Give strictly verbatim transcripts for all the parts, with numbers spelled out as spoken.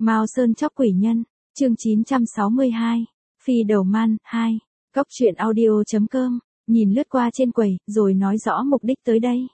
Mao Sơn chóc quỷ nhân, chương chín trăm sáu mươi hai, Phi đầu man, hai, Cốc truyện audio.com, nhìn lướt qua trên quầy, rồi nói rõ mục đích tới đây.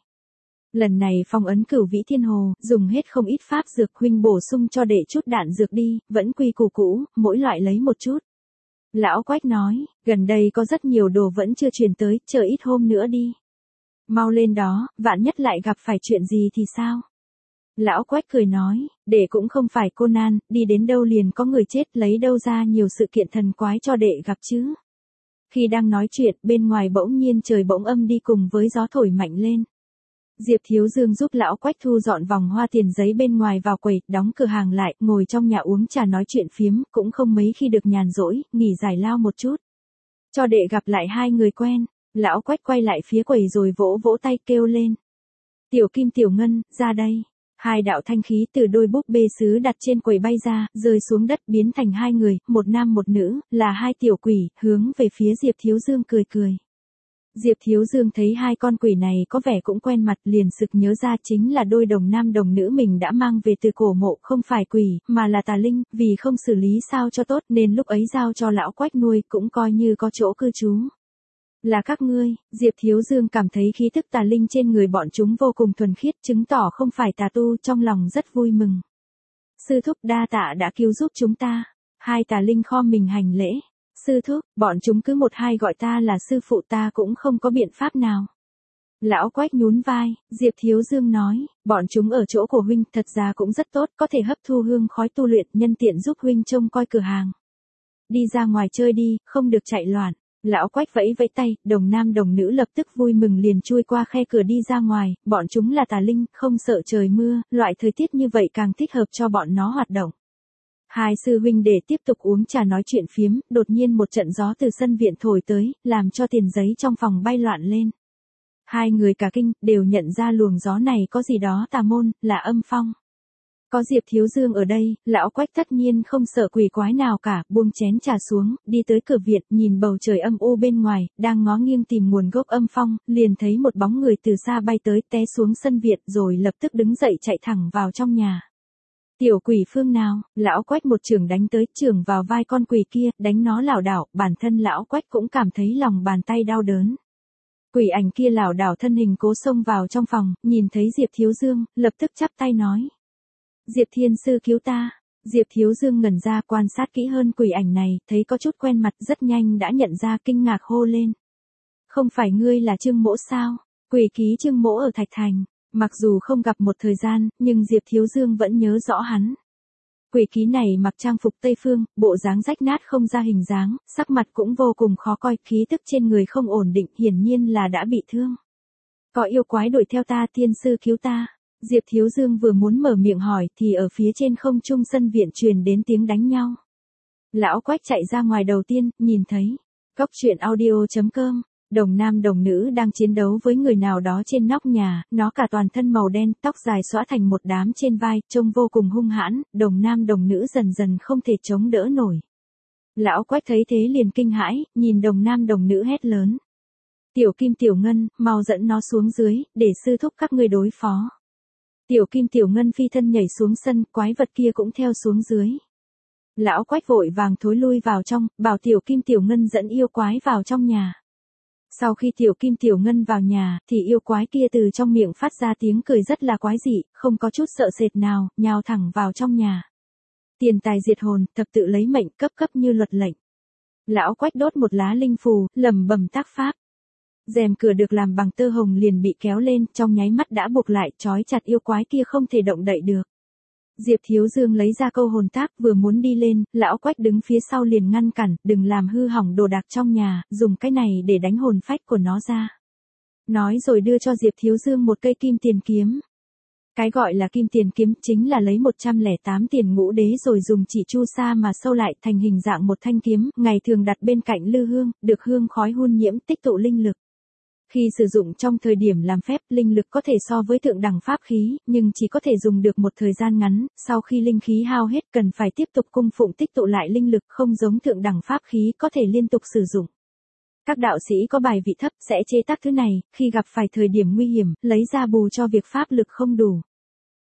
Lần này phong ấn Cửu Vĩ Thiên Hồ, dùng hết không ít pháp dược, huynh bổ sung cho đệ chút đạn dược đi, vẫn quy củ cũ, mỗi loại lấy một chút. Lão Quách nói, gần đây có rất nhiều đồ vẫn chưa truyền tới, chờ ít hôm nữa đi. Mau lên đó, vạn nhất lại gặp phải chuyện gì thì sao? Lão Quách cười nói, đệ cũng không phải Conan, đi đến đâu liền có người chết, lấy đâu ra nhiều sự kiện thần quái cho đệ gặp chứ. Khi đang nói chuyện, bên ngoài bỗng nhiên trời bỗng âm đi cùng với gió thổi mạnh lên. Diệp Thiếu Dương giúp Lão Quách thu dọn vòng hoa tiền giấy bên ngoài vào quầy, đóng cửa hàng lại, ngồi trong nhà uống trà nói chuyện phiếm, cũng không mấy khi được nhàn rỗi, nghỉ giải lao một chút. Cho đệ gặp lại hai người quen, Lão Quách quay lại phía quầy rồi vỗ vỗ tay kêu lên. Tiểu Kim Tiểu Ngân, ra đây. Hai đạo thanh khí từ đôi búp bê sứ đặt trên quầy bay ra, rơi xuống đất biến thành hai người, một nam một nữ, là hai tiểu quỷ, hướng về phía Diệp Thiếu Dương cười cười. Diệp Thiếu Dương thấy hai con quỷ này có vẻ cũng quen mặt, liền sực nhớ ra chính là đôi đồng nam đồng nữ mình đã mang về từ cổ mộ, không phải quỷ, mà là tà linh, vì không xử lý sao cho tốt nên lúc ấy giao cho Lão Quách nuôi, cũng coi như có chỗ cư trú. Là các ngươi, Diệp Thiếu Dương cảm thấy khí thức tà linh trên người bọn chúng vô cùng thuần khiết, chứng tỏ không phải tà tu, trong lòng rất vui mừng. Sư thúc đa tạ đã cứu giúp chúng ta. Hai tà linh khom mình hành lễ. Sư thúc, bọn chúng cứ một hai gọi ta là sư phụ, ta cũng không có biện pháp nào. Lão Quách nhún vai, Diệp Thiếu Dương nói, bọn chúng ở chỗ của huynh thật ra cũng rất tốt, có thể hấp thu hương khói tu luyện, nhân tiện giúp huynh trông coi cửa hàng. Đi ra ngoài chơi đi, không được chạy loạn. Lão Quách vẫy vẫy tay, đồng nam đồng nữ lập tức vui mừng liền chui qua khe cửa đi ra ngoài, bọn chúng là tà linh, không sợ trời mưa, loại thời tiết như vậy càng thích hợp cho bọn nó hoạt động. Hai sư huynh đệ tiếp tục uống trà nói chuyện phiếm, đột nhiên một trận gió từ sân viện thổi tới, làm cho tiền giấy trong phòng bay loạn lên. Hai người cả kinh, đều nhận ra luồng gió này có gì đó tà môn, là âm phong. Có Diệp Thiếu Dương ở đây, Lão Quách tất nhiên không sợ quỷ quái nào cả, buông chén trà xuống, đi tới cửa viện, nhìn bầu trời âm u bên ngoài, đang ngó nghiêng tìm nguồn gốc âm phong, liền thấy một bóng người từ xa bay tới, té xuống sân viện rồi lập tức đứng dậy chạy thẳng vào trong nhà. Tiểu quỷ phương nào, Lão Quách một chưởng đánh tới, chưởng vào vai con quỷ kia, đánh nó lảo đảo, bản thân Lão Quách cũng cảm thấy lòng bàn tay đau đớn. Quỷ ảnh kia lảo đảo thân hình cố xông vào trong phòng, nhìn thấy Diệp Thiếu Dương, lập tức chắp tay nói. Diệp Thiên Sư cứu ta. Diệp Thiếu Dương ngẩn ra quan sát kỹ hơn quỷ ảnh này, thấy có chút quen mặt, rất nhanh đã nhận ra, kinh ngạc hô lên. Không phải ngươi là Trương Mỗ sao? Quỷ ký Trương Mỗ ở Thạch Thành. Mặc dù không gặp một thời gian, nhưng Diệp Thiếu Dương vẫn nhớ rõ hắn. Quỷ ký này mặc trang phục Tây Phương, bộ dáng rách nát không ra hình dáng, sắc mặt cũng vô cùng khó coi, khí tức trên người không ổn định, hiển nhiên là đã bị thương. Có yêu quái đuổi theo ta, Thiên Sư cứu ta. Diệp Thiếu Dương vừa muốn mở miệng hỏi thì ở phía trên không trung sân viện truyền đến tiếng đánh nhau. Lão Quách chạy ra ngoài đầu tiên, nhìn thấy. Cốc truyện audio.com, đồng nam đồng nữ đang chiến đấu với người nào đó trên nóc nhà, nó cả toàn thân màu đen, tóc dài xõa thành một đám trên vai, trông vô cùng hung hãn, đồng nam đồng nữ dần dần không thể chống đỡ nổi. Lão Quách thấy thế liền kinh hãi, nhìn đồng nam đồng nữ hét lớn. Tiểu Kim Tiểu Ngân, mau dẫn nó xuống dưới, để sư thúc các ngươi đối phó. Tiểu Kim Tiểu Ngân phi thân nhảy xuống sân, quái vật kia cũng theo xuống dưới. Lão Quách vội vàng thối lui vào trong, bảo Tiểu Kim Tiểu Ngân dẫn yêu quái vào trong nhà. Sau khi Tiểu Kim Tiểu Ngân vào nhà, thì yêu quái kia từ trong miệng phát ra tiếng cười rất là quái dị, không có chút sợ sệt nào, nhào thẳng vào trong nhà. Tiền tài diệt hồn, thập tự lấy mệnh, cấp cấp như luật lệnh. Lão Quách đốt một lá linh phù, lẩm bẩm tác pháp. Rèm cửa được làm bằng tơ hồng liền bị kéo lên, trong nháy mắt đã buộc lại, trói chặt yêu quái kia không thể động đậy được. Diệp Thiếu Dương lấy ra câu hồn tác, vừa muốn đi lên, Lão Quách đứng phía sau liền ngăn cản, đừng làm hư hỏng đồ đạc trong nhà, dùng cái này để đánh hồn phách của nó ra. Nói rồi đưa cho Diệp Thiếu Dương một cây kim tiền kiếm. Cái gọi là kim tiền kiếm chính là lấy một trăm lẻ tám tiền ngũ đế rồi dùng chỉ chu sa mà sâu lại thành hình dạng một thanh kiếm, ngày thường đặt bên cạnh lư hương, được hương khói hun nhiễm tích tụ linh lực. Khi sử dụng trong thời điểm làm phép, linh lực có thể so với thượng đẳng pháp khí, nhưng chỉ có thể dùng được một thời gian ngắn, sau khi linh khí hao hết cần phải tiếp tục cung phụng tích tụ lại linh lực, không giống thượng đẳng pháp khí có thể liên tục sử dụng. Các đạo sĩ có bài vị thấp sẽ chế tác thứ này, khi gặp phải thời điểm nguy hiểm, lấy ra bù cho việc pháp lực không đủ.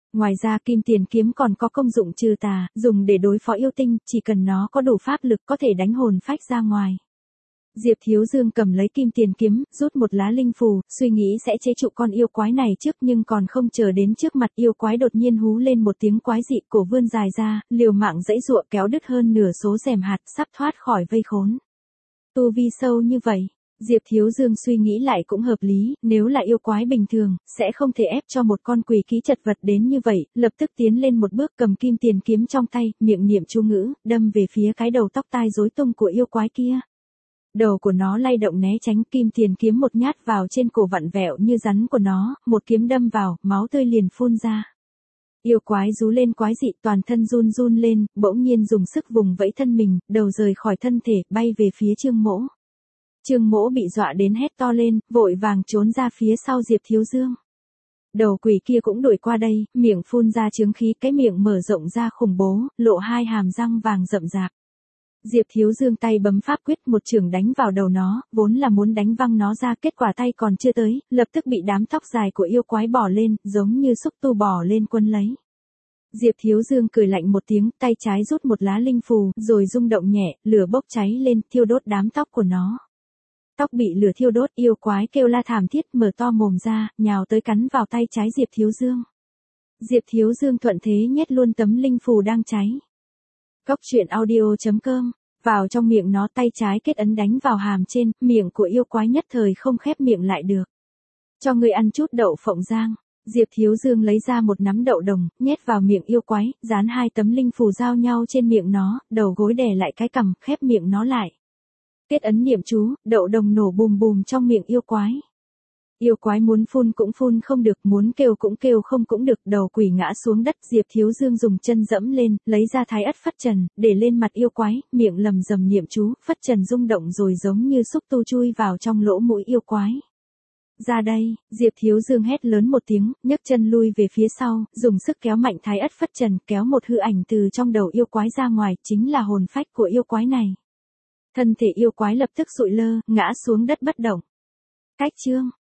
Ngoài ra kim tiền kiếm còn có công dụng trừ tà, dùng để đối phó yêu tinh, chỉ cần nó có đủ pháp lực có thể đánh hồn phách ra ngoài. Diệp Thiếu Dương cầm lấy kim tiền kiếm, rút một lá linh phù, suy nghĩ sẽ chế trụ con yêu quái này trước, nhưng còn không chờ đến trước mặt yêu quái đột nhiên hú lên một tiếng quái dị, cổ vươn dài ra, liều mạng giãy giụa kéo đứt hơn nửa số rèm hạt, sắp thoát khỏi vây khốn. Tu vi sâu như vậy, Diệp Thiếu Dương suy nghĩ lại cũng hợp lý, nếu là yêu quái bình thường, sẽ không thể ép cho một con quỷ ký chật vật đến như vậy, lập tức tiến lên một bước cầm kim tiền kiếm trong tay, miệng niệm chú ngữ, đâm về phía cái đầu tóc tai rối tung của yêu quái kia. Đầu của nó lay động né tránh, kim tiền kiếm một nhát vào trên cổ vặn vẹo như rắn của nó, một kiếm đâm vào, máu tươi liền phun ra. Yêu quái rú lên quái dị, toàn thân run run lên, bỗng nhiên dùng sức vùng vẫy thân mình, đầu rời khỏi thân thể, bay về phía Trương Mỗ. Trương Mỗ bị dọa đến hét to lên, vội vàng trốn ra phía sau Diệp Thiếu Dương. Đầu quỷ kia cũng đuổi qua đây, miệng phun ra chướng khí, cái miệng mở rộng ra khủng bố, lộ hai hàm răng vàng rậm rạp. Diệp Thiếu Dương tay bấm pháp quyết, một chưởng đánh vào đầu nó, vốn là muốn đánh văng nó ra, kết quả tay còn chưa tới, lập tức bị đám tóc dài của yêu quái bỏ lên, giống như xúc tu bò lên quân lấy. Diệp Thiếu Dương cười lạnh một tiếng, tay trái rút một lá linh phù, rồi rung động nhẹ, lửa bốc cháy lên, thiêu đốt đám tóc của nó. Tóc bị lửa thiêu đốt, yêu quái kêu la thảm thiết, mở to mồm ra, nhào tới cắn vào tay trái Diệp Thiếu Dương. Diệp Thiếu Dương thuận thế nhét luôn tấm linh phù đang cháy. Cốc truyện audio chấm com, vào trong miệng nó, tay trái kết ấn đánh vào hàm trên, miệng của yêu quái nhất thời không khép miệng lại được. Cho ngươi ăn chút đậu phộng rang. Diệp Thiếu Dương lấy ra một nắm đậu đồng, nhét vào miệng yêu quái, dán hai tấm linh phù giao nhau trên miệng nó, đầu gối đè lại cái cằm, khép miệng nó lại. Kết ấn niệm chú, đậu đồng nổ bùm bùm trong miệng yêu quái. Yêu quái muốn phun cũng phun không được, muốn kêu cũng kêu không cũng được, đầu quỷ ngã xuống đất. Diệp Thiếu Dương dùng chân dẫm lên, lấy ra thái ất phất trần, để lên mặt yêu quái, miệng lầm rầm niệm chú, phất trần rung động rồi giống như xúc tu chui vào trong lỗ mũi yêu quái. Ra đây, Diệp Thiếu Dương hét lớn một tiếng, nhấc chân lui về phía sau, dùng sức kéo mạnh thái ất phất trần, kéo một hư ảnh từ trong đầu yêu quái ra ngoài, chính là hồn phách của yêu quái này. Thân thể yêu quái lập tức sụi lơ, ngã xuống đất bất động. Cách chương